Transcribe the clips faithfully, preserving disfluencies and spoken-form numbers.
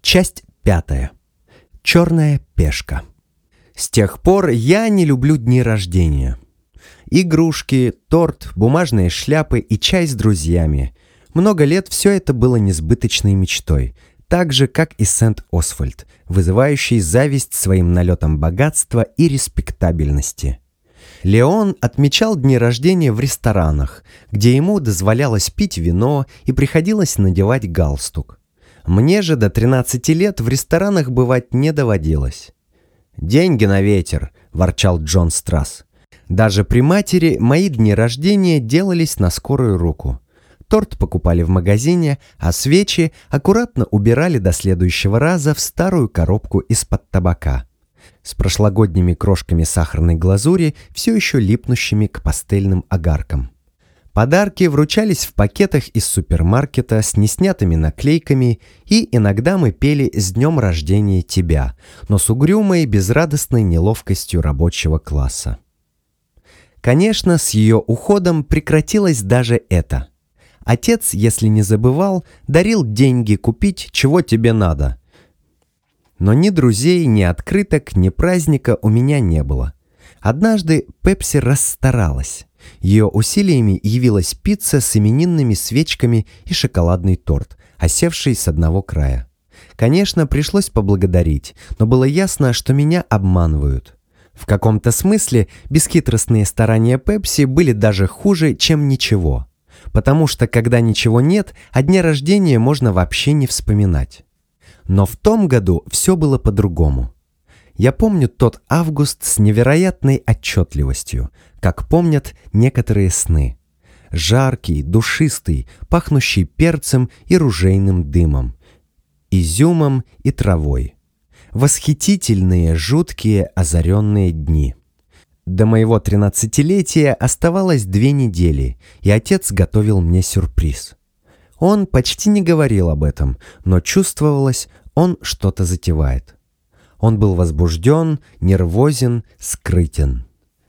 Часть пятая. Черная пешка. С тех пор я не люблю дни рождения. Игрушки, торт, бумажные шляпы и чай с друзьями. Много лет все это было несбыточной мечтой, так же, как и Сент-Освальд, вызывающий зависть своим налетом богатства и респектабельности. Леон отмечал дни рождения в ресторанах, где ему дозволялось пить вино и приходилось надевать галстук. Мне же до тринадцати лет в ресторанах бывать не доводилось. «Деньги на ветер», – ворчал Джон Страсс. Даже при матери мои дни рождения делались на скорую руку. Торт покупали в магазине, а свечи аккуратно убирали до следующего раза в старую коробку из-под табака, с прошлогодними крошками сахарной глазури, все еще липнущими к пастельным огаркам. Подарки вручались в пакетах из супермаркета с неснятыми наклейками, и иногда мы пели «С днем рождения тебя», но с угрюмой, безрадостной неловкостью рабочего класса. Конечно, с ее уходом прекратилось даже это. Отец, если не забывал, дарил деньги купить, чего тебе надо. Но ни друзей, ни открыток, ни праздника у меня не было. Однажды Пепси расстаралась. Ее усилиями явилась пицца с именинными свечками и шоколадный торт, осевший с одного края. Конечно, пришлось поблагодарить, но было ясно, что меня обманывают. В каком-то смысле бесхитростные старания Пепси были даже хуже, чем ничего. Потому что, когда ничего нет, о дне рождения можно вообще не вспоминать. Но в том году все было по-другому. Я помню тот август с невероятной отчетливостью, как помнят некоторые сны. Жаркий, душистый, пахнущий перцем и ружейным дымом, изюмом и травой. Восхитительные, жуткие, озаренные дни. До моего тринадцатилетия оставалось две недели, и отец готовил мне сюрприз. Он почти не говорил об этом, но чувствовалось, он что-то затевает. Он был возбужден, нервозен, скрытен.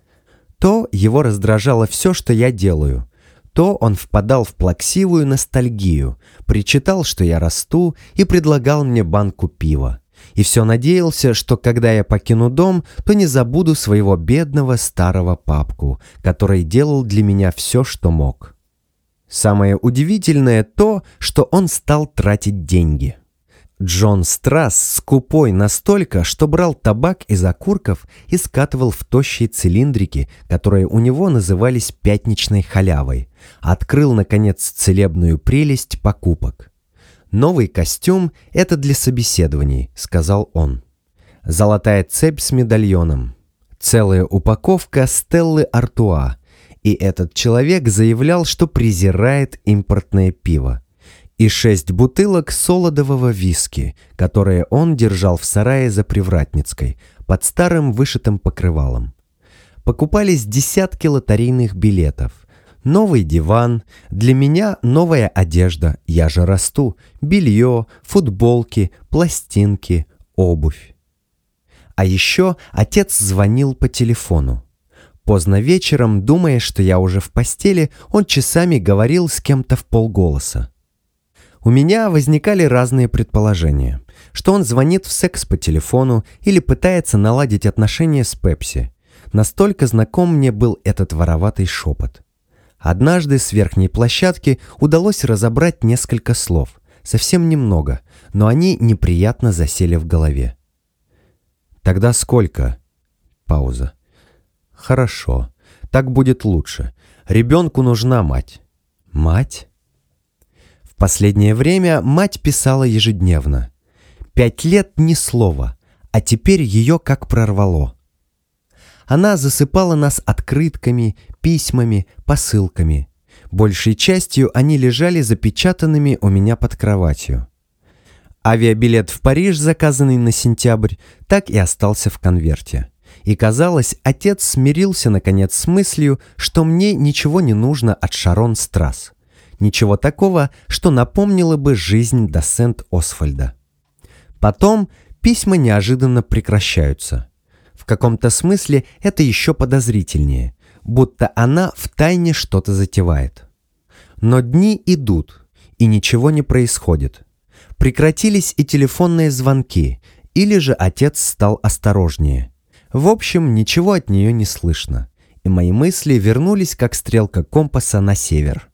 То его раздражало все, что я делаю, то он впадал в плаксивую ностальгию, причитал, что я расту, и предлагал мне банку пива. И все надеялся, что когда я покину дом, то не забуду своего бедного старого папку, который делал для меня все, что мог. Самое удивительное то, что он стал тратить деньги. Джон Страсс скупой настолько, что брал табак из окурков и скатывал в тощие цилиндрики, которые у него назывались пятничной халявой. Открыл, наконец, целебную прелесть покупок. «Новый костюм – это для собеседований», – сказал он. Золотая цепь с медальоном. Целая упаковка Стеллы Артуа. И этот человек заявлял, что презирает импортное пиво. И шесть бутылок солодового виски, которые он держал в сарае за Привратницкой, под старым вышитым покрывалом. Покупались десятки лотерейных билетов. Новый диван, для меня новая одежда, я же расту, белье, футболки, пластинки, обувь. А еще отец звонил по телефону. Поздно вечером, думая, что я уже в постели, он часами говорил с кем-то вполголоса. У меня возникали разные предположения, что он звонит в секс по телефону или пытается наладить отношения с Пепси. Настолько знаком мне был этот вороватый шепот. Однажды с верхней площадки удалось разобрать несколько слов, совсем немного, но они неприятно засели в голове. «Тогда сколько?» Пауза. «Хорошо, так будет лучше. Ребенку нужна мать». «Мать?» В последнее время мать писала ежедневно. Пять лет ни слова, а теперь ее как прорвало. Она засыпала нас открытками, письмами, посылками. Большей частью они лежали запечатанными у меня под кроватью. Авиабилет в Париж, заказанный на сентябрь, так и остался в конверте. И казалось, отец смирился наконец с мыслью, что мне ничего не нужно от Шарон Страсс. Ничего такого, что напомнило бы жизнь до Сент-Освальда. Потом письма неожиданно прекращаются. В каком-то смысле это еще подозрительнее, будто она втайне что-то затевает. Но дни идут, и ничего не происходит. Прекратились и телефонные звонки, или же отец стал осторожнее. В общем, ничего от нее не слышно, и мои мысли вернулись, как стрелка компаса, на север.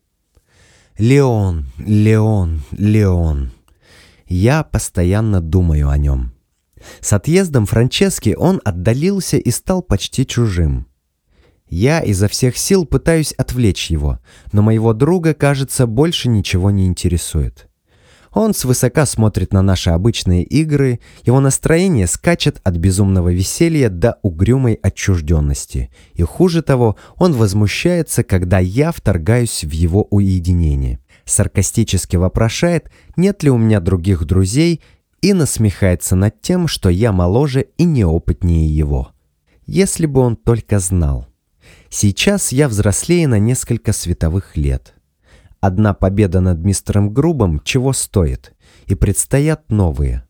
Леон, Леон, Леон. Я постоянно думаю о нем. С отъездом Франчески он отдалился и стал почти чужим. Я изо всех сил пытаюсь отвлечь его, но моего друга, кажется, больше ничего не интересует. Он свысока смотрит на наши обычные игры, его настроение скачет от безумного веселья до угрюмой отчужденности, и хуже того, он возмущается, когда я вторгаюсь в его уединение, саркастически вопрошает, нет ли у меня других друзей, и насмехается над тем, что я моложе и неопытнее его. Если бы он только знал. Сейчас я взрослее на несколько световых лет. Одна победа над мистером Грубом чего стоит, и предстоят новые.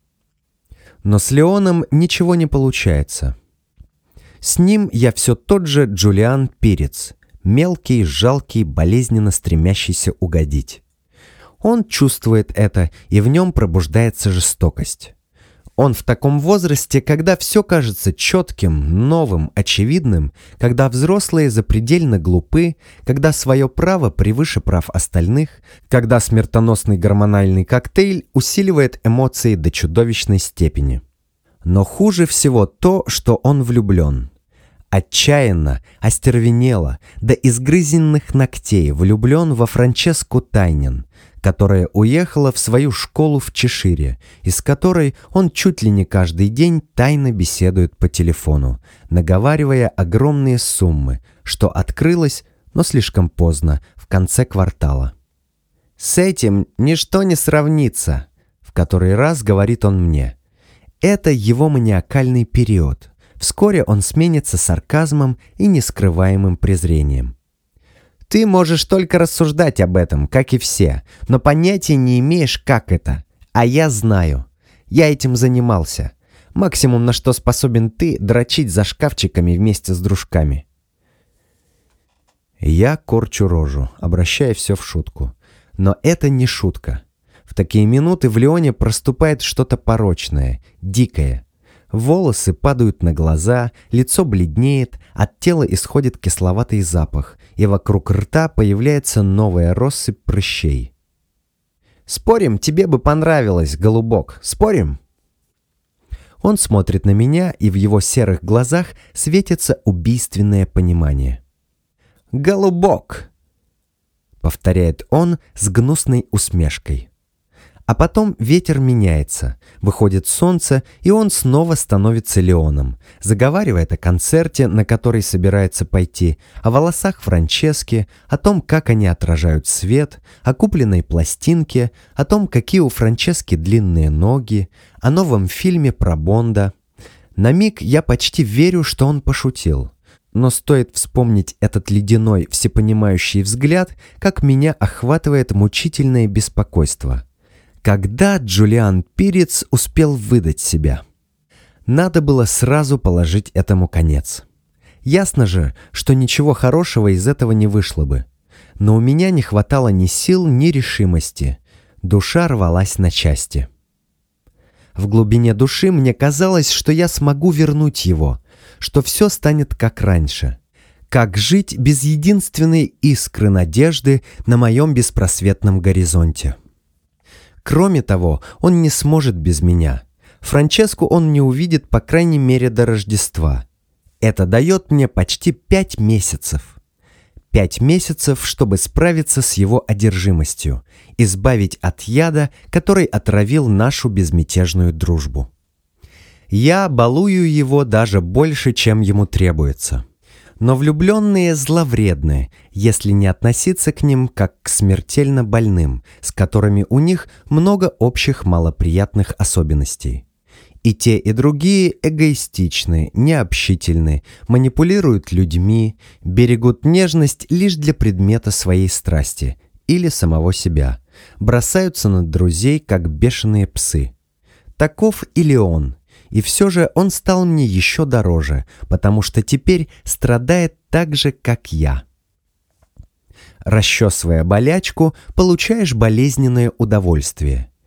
Но с Леоном ничего не получается. С ним я все тот же Джулиан Пирец, мелкий, жалкий, болезненно стремящийся угодить. Он чувствует это, и в нем пробуждается жестокость. Он в таком возрасте, когда все кажется четким, новым, очевидным, когда взрослые запредельно глупы, когда свое право превыше прав остальных, когда смертоносный гормональный коктейль усиливает эмоции до чудовищной степени. Но хуже всего то, что он влюблен. Отчаянно, остервенело, до изгрызенных ногтей влюблен во Франческу Тайнин, которая уехала в свою школу в Чешире, из которой он чуть ли не каждый день тайно беседует по телефону, наговаривая огромные суммы, что открылось, но слишком поздно, в конце квартала. «С этим ничто не сравнится», — в который раз говорит он мне. Это его маниакальный период. Вскоре он сменится сарказмом и нескрываемым презрением. Ты можешь только рассуждать об этом, как и все, но понятия не имеешь, как это. А я знаю. Я этим занимался. Максимум, на что способен ты, дрочить за шкафчиками вместе с дружками. Я корчу рожу, обращая все в шутку. Но это не шутка. В такие минуты в Леоне проступает что-то порочное, дикое. Волосы падают на глаза, лицо бледнеет, от тела исходит кисловатый запах, и вокруг рта появляется новая россыпь прыщей. «Спорим, тебе бы понравилось, голубок, спорим?» Он смотрит на меня, и в его серых глазах светится убийственное понимание. «Голубок!» — повторяет он с гнусной усмешкой. А потом ветер меняется, выходит солнце, и он снова становится Леоном, заговаривает о концерте, на который собирается пойти, о волосах Франчески, о том, как они отражают свет, о купленной пластинке, о том, какие у Франчески длинные ноги, о новом фильме про Бонда. На миг я почти верю, что он пошутил. Но стоит вспомнить этот ледяной, всепонимающий взгляд, как меня охватывает мучительное беспокойство. Когда Джулиан Пирец успел выдать себя? Надо было сразу положить этому конец. Ясно же, что ничего хорошего из этого не вышло бы. Но у меня не хватало ни сил, ни решимости. Душа рвалась на части. В глубине души мне казалось, что я смогу вернуть его, что все станет как раньше. Как жить без единственной искры надежды на моем беспросветном горизонте? Кроме того, он не сможет без меня. Франческу он не увидит, по крайней мере, до Рождества. Это дает мне почти пять месяцев. Пять месяцев, чтобы справиться с его одержимостью, избавить от яда, который отравил нашу безмятежную дружбу. Я балую его даже больше, чем ему требуется. Но влюбленные зловредны, если не относиться к ним как к смертельно больным, с которыми у них много общих малоприятных особенностей. И те, и другие эгоистичны, необщительны, манипулируют людьми, берегут нежность лишь для предмета своей страсти или самого себя, бросаются на друзей, как бешеные псы. Таков и Леон. И все же он стал мне еще дороже, потому что теперь страдает так же, как я. Расчесывая болячку, получаешь болезненное удовольствие.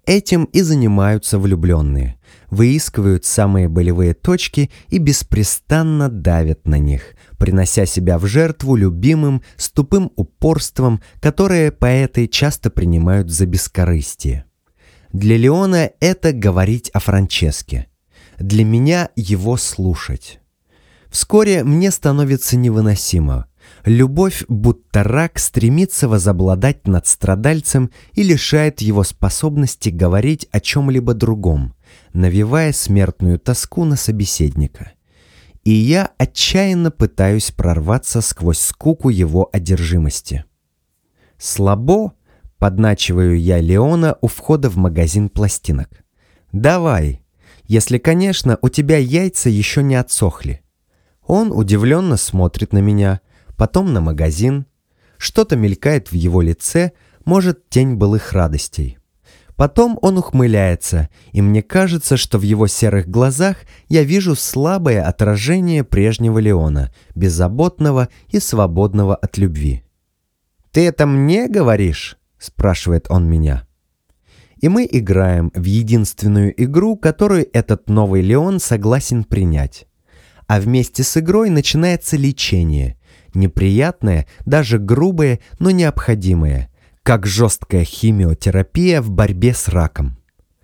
Этим и занимаются влюбленные. Выискивают самые болевые точки и беспрестанно давят на них, принося себя в жертву любимым с тупым упорством, которое поэты часто принимают за бескорыстие. Для Леона это говорить о Франческе. Для меня его слушать. Вскоре мне становится невыносимо. Любовь, будто рак, стремится возобладать над страдальцем и лишает его способности говорить о чем-либо другом, навевая смертную тоску на собеседника. И я отчаянно пытаюсь прорваться сквозь скуку его одержимости. «Слабо?» — подначиваю я Леона у входа в магазин пластинок. «Давай, если, конечно, у тебя яйца еще не отсохли». Он удивленно смотрит на меня, потом на магазин. Что-то мелькает в его лице, может, тень былых радостей. Потом он ухмыляется, и мне кажется, что в его серых глазах я вижу слабое отражение прежнего Леона, беззаботного и свободного от любви. «Ты это мне говоришь?» — спрашивает он меня. И мы играем в единственную игру, которую этот новый Леон согласен принять. А вместе с игрой начинается лечение, неприятное, даже грубое, но необходимое, как жесткая химиотерапия в борьбе с раком.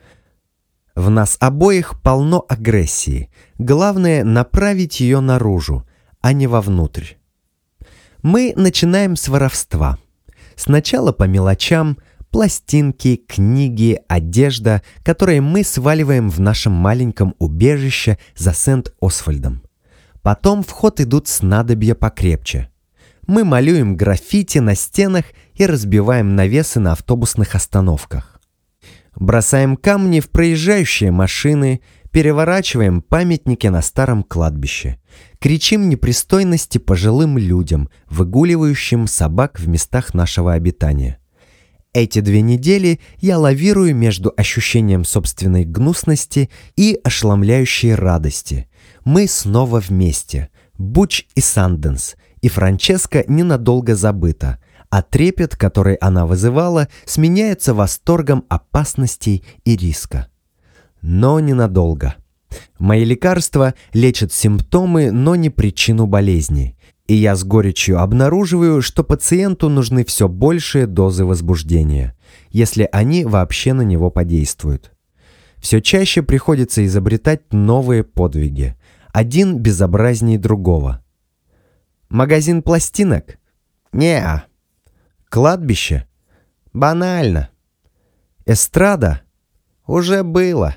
В нас обоих полно агрессии, главное направить ее наружу, а не вовнутрь. Мы начинаем с воровства. Сначала по мелочам, пластинки, книги, одежда, которые мы сваливаем в нашем маленьком убежище за Сент-Освальдом. Потом в ход идут снадобья покрепче. Мы малюем граффити на стенах и разбиваем навесы на автобусных остановках. Бросаем камни в проезжающие машины, переворачиваем памятники на старом кладбище. Кричим непристойности пожилым людям, выгуливающим собак в местах нашего обитания. Эти две недели я лавирую между ощущением собственной гнусности и ошеломляющей радости. Мы снова вместе. Буч и Санденс. И Франческа ненадолго забыта, а трепет, который она вызывала, сменяется восторгом опасностей и риска. Но ненадолго. Мои лекарства лечат симптомы, но не причину болезни. И я с горечью обнаруживаю, что пациенту нужны все большие дозы возбуждения, если они вообще на него подействуют. Все чаще приходится изобретать новые подвиги, один безобразнее другого. Магазин пластинок? Не-а. Кладбище? Банально. Эстрада? Уже было.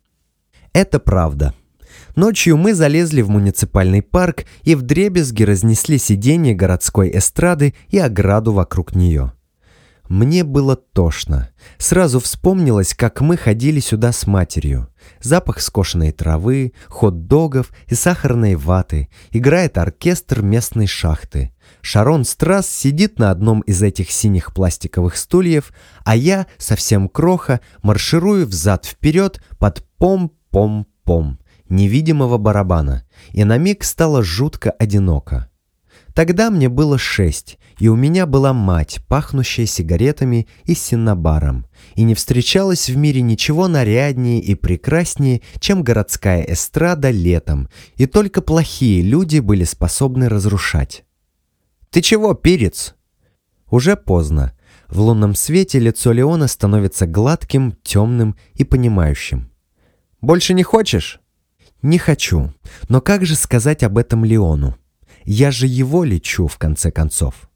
Это правда. Ночью мы залезли в муниципальный парк и вдребезги разнесли сиденье городской эстрады и ограду вокруг нее. Мне было тошно. Сразу вспомнилось, как мы ходили сюда с матерью. Запах скошенной травы, хот-догов и сахарной ваты. Играет оркестр местной шахты. Шарон Страсс сидит на одном из этих синих пластиковых стульев, а я, совсем кроха, марширую взад-вперед под пом-пом-пом невидимого барабана, и на миг стало жутко одиноко. Тогда мне было шесть, и у меня была мать, пахнущая сигаретами и синнабаром, и не встречалось в мире ничего наряднее и прекраснее, чем городская эстрада летом, и только плохие люди были способны разрушать. «Ты чего, перец?» Уже поздно. В лунном свете лицо Леона становится гладким, темным и понимающим. «Больше не хочешь?» «Не хочу. Но как же сказать об этом Леону? Я же его лечу, в конце концов».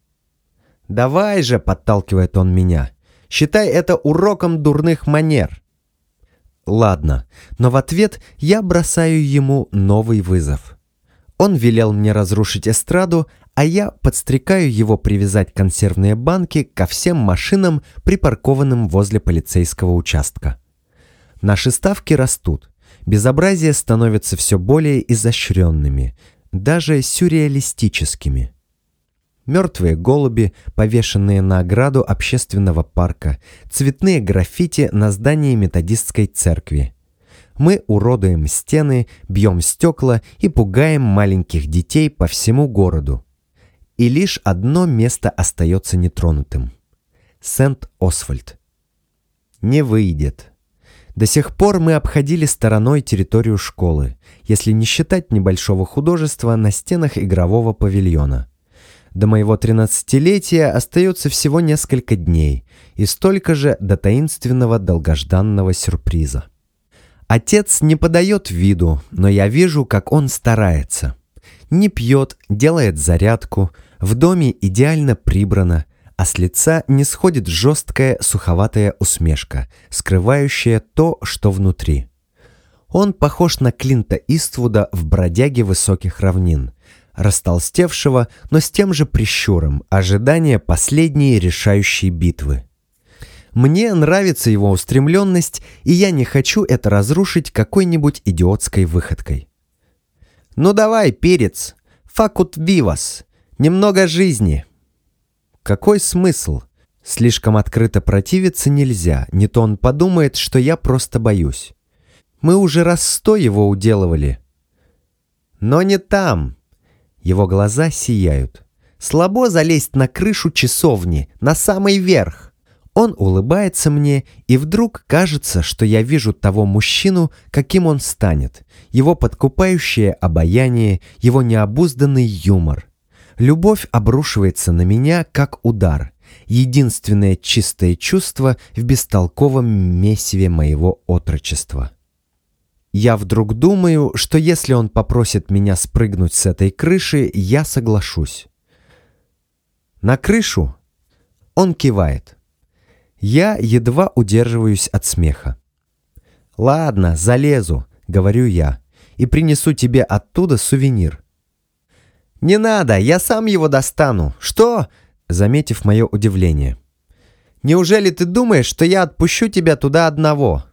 «Давай же», — подталкивает он меня, — «считай это уроком дурных манер». Ладно, но в ответ я бросаю ему новый вызов. Он велел мне разрушить эстраду, а я подстрекаю его привязать консервные банки ко всем машинам, припаркованным возле полицейского участка. Наши ставки растут. Безобразия становятся все более изощренными, даже сюрреалистическими. Мертвые голуби, повешенные на ограду общественного парка, цветные граффити на здании методистской церкви. Мы уродуем стены, бьем стекла и пугаем маленьких детей по всему городу. И лишь одно место остается нетронутым. Сент-Освальд. Не выйдет. До сих пор мы обходили стороной территорию школы, если не считать небольшого художества на стенах игрового павильона. До моего тринадцатилетия остается всего несколько дней, и столько же до таинственного долгожданного сюрприза. Отец не подает виду, но я вижу, как он старается. Не пьет, делает зарядку, в доме идеально прибрано, а с лица не сходит жесткая суховатая усмешка, скрывающая то, что внутри. Он похож на Клинта Иствуда в «Бродяге высоких равнин», растолстевшего, но с тем же прищуром, ожидания последней решающей битвы. Мне нравится его устремленность, и я не хочу это разрушить какой-нибудь идиотской выходкой. «Ну давай, перец, факут вивас, немного жизни». Какой смысл? Слишком открыто противиться нельзя, не то он подумает, что я просто боюсь. Мы уже раз сто его уделывали. Но не там. Его глаза сияют. Слабо залезть на крышу часовни, на самый верх. Он улыбается мне, и вдруг кажется, что я вижу того мужчину, каким он станет, его подкупающее обаяние, его необузданный юмор. Любовь обрушивается на меня, как удар, единственное чистое чувство в бестолковом месиве моего отрочества. Я вдруг думаю, что если он попросит меня спрыгнуть с этой крыши, я соглашусь. На крышу? Он кивает. Я едва удерживаюсь от смеха. «Ладно, залезу», — говорю я, — «и принесу тебе оттуда сувенир». «Не надо, я сам его достану». «Что?» — заметив мое удивление. «Неужели ты думаешь, что я отпущу тебя туда одного?»